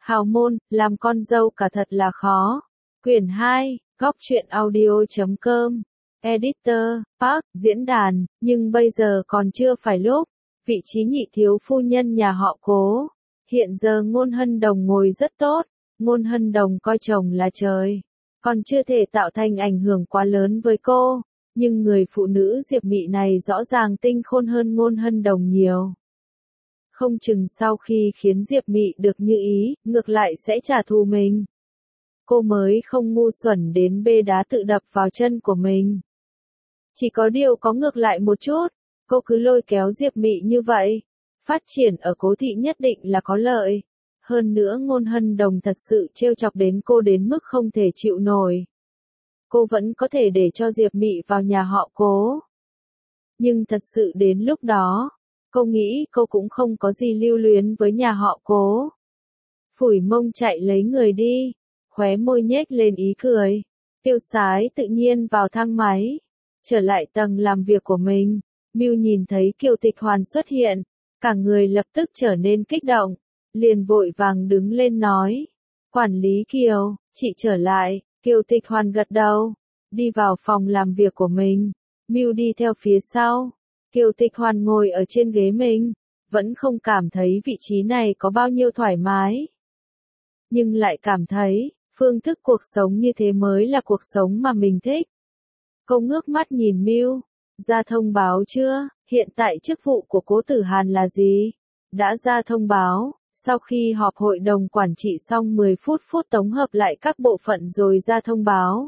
Hào môn, làm con dâu cả thật là khó. Quyển 2, góc truyện audio.com. Editor, Park, diễn đàn, nhưng bây giờ còn chưa phải lúc. Vị trí nhị thiếu phu nhân nhà họ Cố. Hiện giờ Ngôn Hân Đồng ngồi rất tốt. Ngôn Hân Đồng coi chồng là trời. Còn chưa thể tạo thành ảnh hưởng quá lớn với cô. Nhưng người phụ nữ Diệp Mị này rõ ràng tinh khôn hơn Ngôn Hân Đồng nhiều. Không chừng sau khi khiến Diệp Mị được như ý, ngược lại sẽ trả thù mình. Cô mới không ngu xuẩn đến bê đá tự đập vào chân của mình. Chỉ có điều có ngược lại một chút, cô cứ lôi kéo Diệp Mị như vậy. Phát triển ở Cố thị nhất định là có lợi. Hơn nữa Ngôn Hân Đồng thật sự trêu chọc đến cô đến mức không thể chịu nổi. Cô vẫn có thể để cho Diệp Mị vào nhà họ Cố. Nhưng thật sự đến lúc đó, cô nghĩ cô cũng không có gì lưu luyến với nhà họ Cố. Phủi mông chạy lấy người đi, khóe môi nhếch lên ý cười. Tiêu Sái tự nhiên vào thang máy, trở lại tầng làm việc của mình. Mưu nhìn thấy Kiều Tịch Hoàn xuất hiện, cả người lập tức trở nên kích động, liền vội vàng đứng lên nói. Quản lý Kiều, chị trở lại. Kiều Tịch Hoàn gật đầu, đi vào phòng làm việc của mình. Mưu đi theo phía sau. Kiều Tịch Hoàn ngồi ở trên ghế mình, vẫn không cảm thấy vị trí này có bao nhiêu thoải mái. Nhưng lại cảm thấy, phương thức cuộc sống như thế mới là cuộc sống mà mình thích. Cô ngước mắt nhìn Mưu, ra thông báo chưa, hiện tại chức vụ của Cố Tử Hàn là gì? Đã ra thông báo, sau khi họp hội đồng quản trị xong 10 phút tổng hợp lại các bộ phận rồi ra thông báo.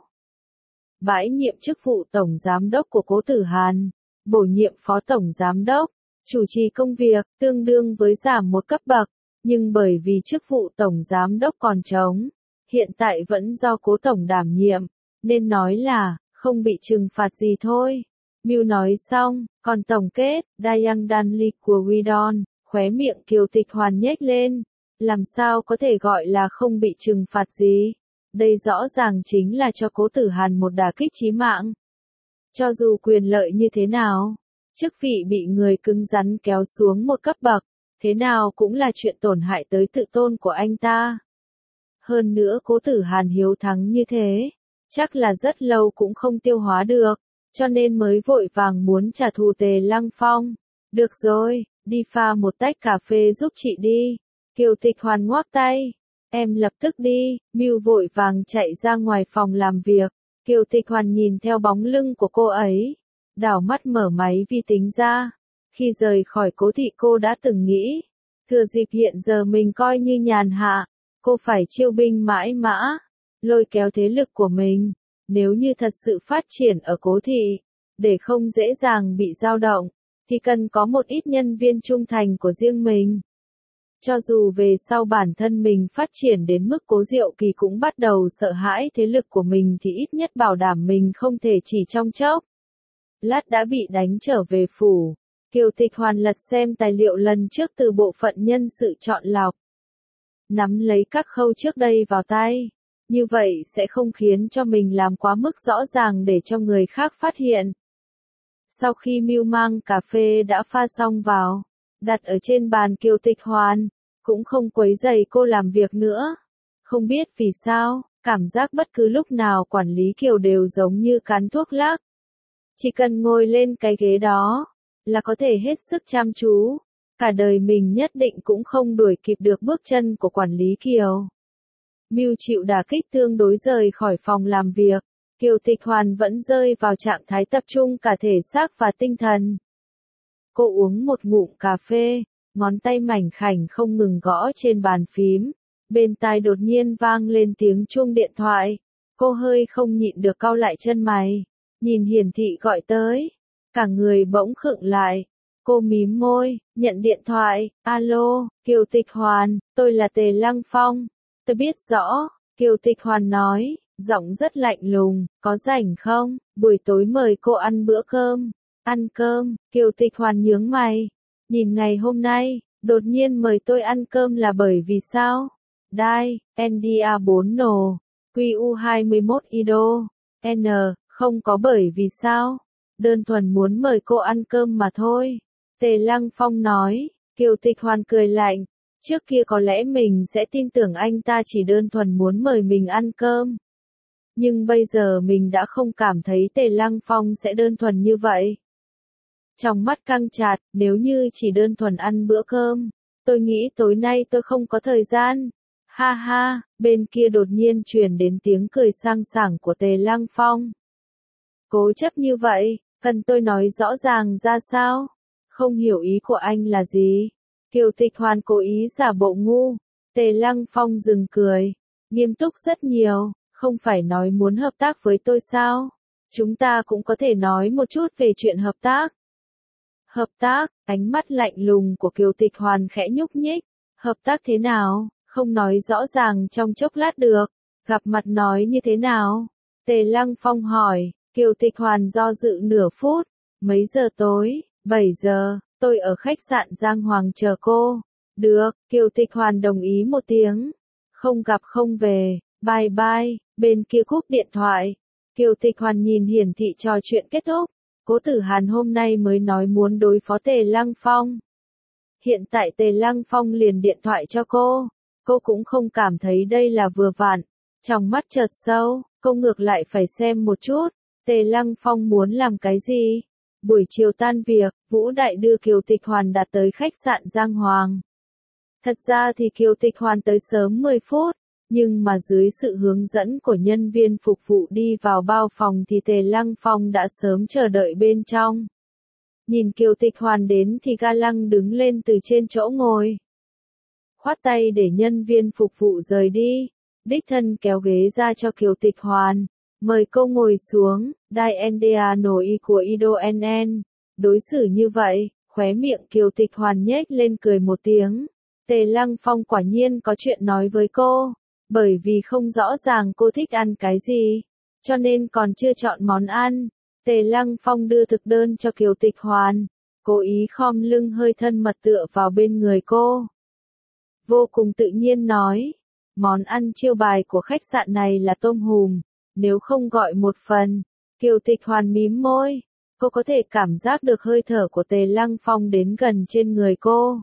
Bãi nhiệm chức vụ tổng giám đốc của Cố Tử Hàn, bổ nhiệm phó tổng giám đốc, chủ trì công việc, tương đương với giảm một cấp bậc, nhưng bởi vì chức vụ tổng giám đốc còn trống, hiện tại vẫn do Cố tổng đảm nhiệm, nên nói là, không bị trừng phạt gì thôi. Mưu nói xong, còn tổng kết, Dayang Danli của Widon, khóe miệng Kiều Tịch Hoàn nhếch lên, làm sao có thể gọi là không bị trừng phạt gì? Đây rõ ràng chính là cho Cố Tử Hàn một đả kích chí mạng. Cho dù quyền lợi như thế nào, chức vị bị người cứng rắn kéo xuống một cấp bậc, thế nào cũng là chuyện tổn hại tới tự tôn của anh ta. Hơn nữa Cố Tử Hàn hiếu thắng như thế, chắc là rất lâu cũng không tiêu hóa được, cho nên mới vội vàng muốn trả thù Tề Lăng Phong. Được rồi, đi pha một tách cà phê giúp chị đi. Kiều Tịch Hoàn ngoác tay. Em lập tức đi. Mưu vội vàng chạy ra ngoài phòng làm việc. Kiều Tịch Hoàn nhìn theo bóng lưng của cô ấy, đảo mắt mở máy vi tính ra. Khi rời khỏi Cố thị cô đã từng nghĩ, thừa dịp hiện giờ mình coi như nhàn hạ, cô phải chiêu binh mãi mã, lôi kéo thế lực của mình. Nếu như thật sự phát triển ở Cố thị, để không dễ dàng bị dao động, thì cần có một ít nhân viên trung thành của riêng mình. Cho dù về sau bản thân mình phát triển đến mức Cố Diệu Kỳ cũng bắt đầu sợ hãi thế lực của mình thì ít nhất bảo đảm mình không thể chỉ trong chốc lát đã bị đánh trở về phủ. Kiều Tịch Hoàn lật xem tài liệu lần trước từ bộ phận nhân sự chọn lọc. Nắm lấy các khâu trước đây vào tay. Như vậy sẽ không khiến cho mình làm quá mức rõ ràng để cho người khác phát hiện. Sau khi Mưu mang cà phê đã pha xong vào, đặt ở trên bàn Kiều Tịch Hoàn, cũng không quấy rầy cô làm việc nữa. Không biết vì sao, cảm giác bất cứ lúc nào quản lý Kiều đều giống như cắn thuốc lắc. Chỉ cần ngồi lên cái ghế đó, là có thể hết sức chăm chú. Cả đời mình nhất định cũng không đuổi kịp được bước chân của quản lý Kiều. Mưu chịu đả kích tương đối rời khỏi phòng làm việc. Kiều Tịch Hoàn vẫn rơi vào trạng thái tập trung cả thể xác và tinh thần. Cô uống một ngụm cà phê, ngón tay mảnh khảnh không ngừng gõ trên bàn phím. Bên tai đột nhiên vang lên tiếng chuông điện thoại. Cô hơi không nhịn được cau lại chân mày, nhìn hiển thị gọi tới. Cả người bỗng khựng lại. Cô mím môi, nhận điện thoại. Alo, Kiều Tịch Hoàn, tôi là Tề Lăng Phong. Tôi biết rõ, Kiều Tịch Hoàn nói, giọng rất lạnh lùng, có rảnh không? Buổi tối mời cô ăn bữa cơm. Ăn cơm, Kiều Tịch Hoàn nhướng mày. Nhìn ngày hôm nay, đột nhiên mời tôi ăn cơm là bởi vì sao? Đai, NDA4 nổ, QU21 IDO, N, không có bởi vì sao? Đơn thuần muốn mời cô ăn cơm mà thôi. Tề Lăng Phong nói. Kiều Tịch Hoàn cười lạnh. Trước kia có lẽ mình sẽ tin tưởng anh ta chỉ đơn thuần muốn mời mình ăn cơm. Nhưng bây giờ mình đã không cảm thấy Tề Lăng Phong sẽ đơn thuần như vậy. Trong mắt căng chặt, nếu như chỉ đơn thuần ăn bữa cơm, tôi nghĩ tối nay tôi không có thời gian. Ha ha, bên kia đột nhiên truyền đến tiếng cười sang sảng của Tề Lăng Phong. Cố chấp như vậy, cần tôi nói rõ ràng ra sao? Không hiểu ý của anh là gì? Kiều Tịch Hoàn cố ý giả bộ ngu. Tề Lăng Phong dừng cười, nghiêm túc rất nhiều, không phải nói muốn hợp tác với tôi sao? Chúng ta cũng có thể nói một chút về chuyện hợp tác. Hợp tác, ánh mắt lạnh lùng của Kiều Tịch Hoàn khẽ nhúc nhích. Hợp tác thế nào? Không nói rõ ràng trong chốc lát được. Gặp mặt nói như thế nào? Tề Lăng Phong hỏi. Kiều Tịch Hoàn do dự nửa phút. Mấy giờ tối? 7 giờ, tôi ở khách sạn Giang Hoàng chờ cô. Được, Kiều Tịch Hoàn đồng ý một tiếng. Không gặp không về, bye bye, bên kia cúp điện thoại. Kiều Tịch Hoàn nhìn hiển thị trò chuyện kết thúc. Cố Tử Hàn hôm nay mới nói muốn đối phó Tề Lăng Phong. Hiện tại Tề Lăng Phong liền điện thoại cho cô cũng không cảm thấy đây là vừa vặn. Trong mắt chợt sâu, cô ngược lại phải xem một chút, Tề Lăng Phong muốn làm cái gì. Buổi chiều tan việc, Vũ Đại đưa Kiều Tịch Hoàn đặt tới khách sạn Giang Hoàng. Thật ra thì Kiều Tịch Hoàn tới sớm 10 phút, nhưng mà dưới sự hướng dẫn của nhân viên phục vụ đi vào bao phòng thì Tề Lăng Phong đã sớm chờ đợi bên trong. Nhìn Kiều Tịch Hoàn đến thì ga lăng đứng lên từ trên chỗ ngồi. Khoát tay để nhân viên phục vụ rời đi, đích thân kéo ghế ra cho Kiều Tịch Hoàn, mời cô ngồi xuống, Dai NDA nổi của Ido NN. Đối xử như vậy, khóe miệng Kiều Tịch Hoàn nhếch lên cười một tiếng. Tề Lăng Phong quả nhiên có chuyện nói với cô, bởi vì không rõ ràng cô thích ăn cái gì, cho nên còn chưa chọn món ăn. Tề Lăng Phong đưa thực đơn cho Kiều Tịch Hoàn, cố ý khom lưng hơi thân mật tựa vào bên người cô. Vô cùng tự nhiên nói, món ăn chiêu bài của khách sạn này là tôm hùm, nếu không gọi một phần. Kiều Tịch Hoàn mím môi, cô có thể cảm giác được hơi thở của Tề Lăng Phong đến gần trên người cô.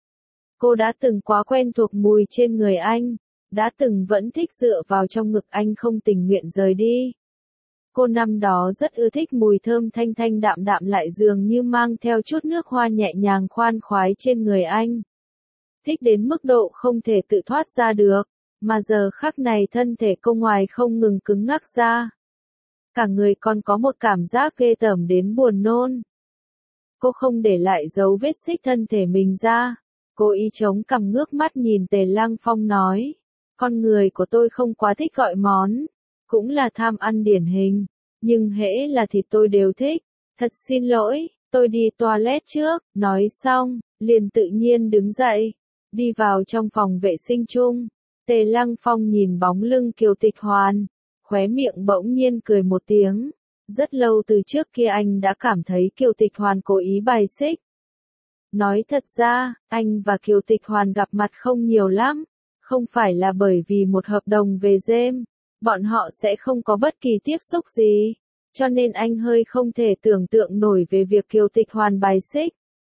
Cô đã từng quá quen thuộc mùi trên người anh, đã từng vẫn thích dựa vào trong ngực anh không tình nguyện rời đi. Cô năm đó rất ưa thích mùi thơm thanh thanh đạm đạm lại dường như mang theo chút nước hoa nhẹ nhàng khoan khoái trên người anh. Thích đến mức độ không thể tự thoát ra được, mà giờ khắc này thân thể cô ngoài không ngừng cứng ngắc ra. Cả người còn có một cảm giác ghê tởm đến buồn nôn. Cô không để lại dấu vết xích thân thể mình ra. Cô ý chống cằm ngước mắt nhìn Tề Lăng Phong nói. Con người của tôi không quá thích gọi món. Cũng là tham ăn điển hình. Nhưng hễ là thịt tôi đều thích. Thật xin lỗi, tôi đi toilet trước. Nói xong, liền tự nhiên đứng dậy. Đi vào trong phòng vệ sinh chung. Tề Lăng Phong nhìn bóng lưng Kiều Tịch Hoàn. Khóe miệng bỗng nhiên cười một tiếng. Rất lâu từ trước kia anh đã cảm thấy Kiều Tịch Hoàn cố ý bài xích. Nói thật ra, anh và Kiều Tịch Hoàn gặp mặt không nhiều lắm. Không phải là bởi vì một hợp đồng về game. Bọn họ sẽ không có bất kỳ tiếp xúc gì. Cho nên anh hơi không thể tưởng tượng nổi về việc Kiều Tịch Hoàn bài xích.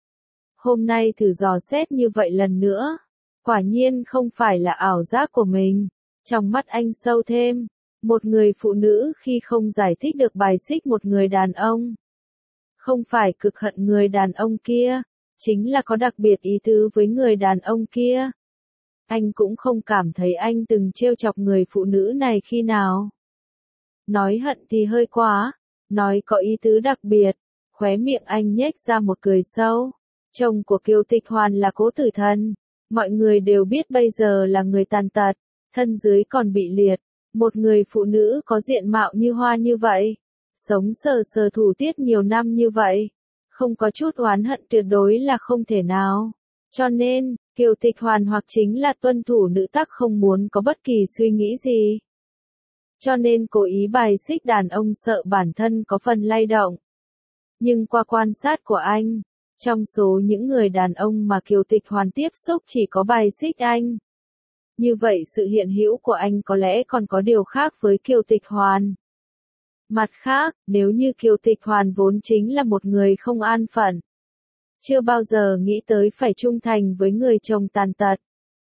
Hôm nay thử dò xét như vậy lần nữa. Quả nhiên không phải là ảo giác của mình. Trong mắt anh sâu thêm. Một người phụ nữ khi không giải thích được bài xích một người đàn ông. Không phải cực hận người đàn ông kia. Chính là có đặc biệt ý tứ với người đàn ông kia. Anh cũng không cảm thấy anh từng trêu chọc người phụ nữ này khi nào. Nói hận thì hơi quá. Nói có ý tứ đặc biệt. Khóe miệng anh nhếch ra một cười sâu. Chồng của Kiều Tịch Hoàn là Cố Tử Thần. Mọi người đều biết bây giờ là người tàn tật. Thân dưới còn bị liệt. Một người phụ nữ có diện mạo như hoa như vậy. Sống sờ sờ thủ tiết nhiều năm như vậy. Không có chút oán hận tuyệt đối là không thể nào. Cho nên, Kiều Tịch Hoàn hoặc chính là tuân thủ nữ tắc không muốn có bất kỳ suy nghĩ gì. Cho nên cố ý bài xích đàn ông sợ bản thân có phần lay động. Nhưng qua quan sát của anh, trong số những người đàn ông mà Kiều Tịch Hoàn tiếp xúc chỉ có bài xích anh. Như vậy sự hiện hữu của anh có lẽ còn có điều khác với Kiều Tịch Hoàn. Mặt khác, nếu như Kiều Tịch Hoàn vốn chính là một người không an phận, chưa bao giờ nghĩ tới phải trung thành với người chồng tàn tật,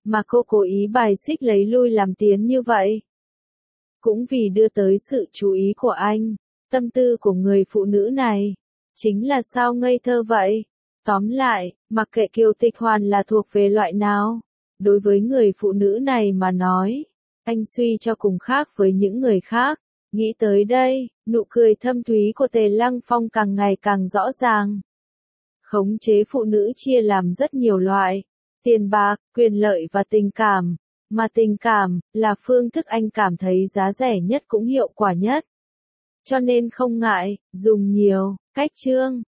mà cô cố ý bài xích lấy lui làm tiến như vậy. Cũng vì đưa tới sự chú ý của anh, tâm tư của người phụ nữ này, chính là sao ngây thơ vậy. Tóm lại, mặc kệ Kiều Tịch Hoàn là thuộc về loại nào, đối với người phụ nữ này mà nói, anh suy cho cùng khác với những người khác. Nghĩ tới đây, nụ cười thâm thúy của Tề Lăng Phong càng ngày càng rõ ràng. Khống chế phụ nữ chia làm rất nhiều loại, tiền bạc, quyền lợi và tình cảm, mà tình cảm là phương thức anh cảm thấy giá rẻ nhất cũng hiệu quả nhất. Cho nên không ngại dùng nhiều cách chương.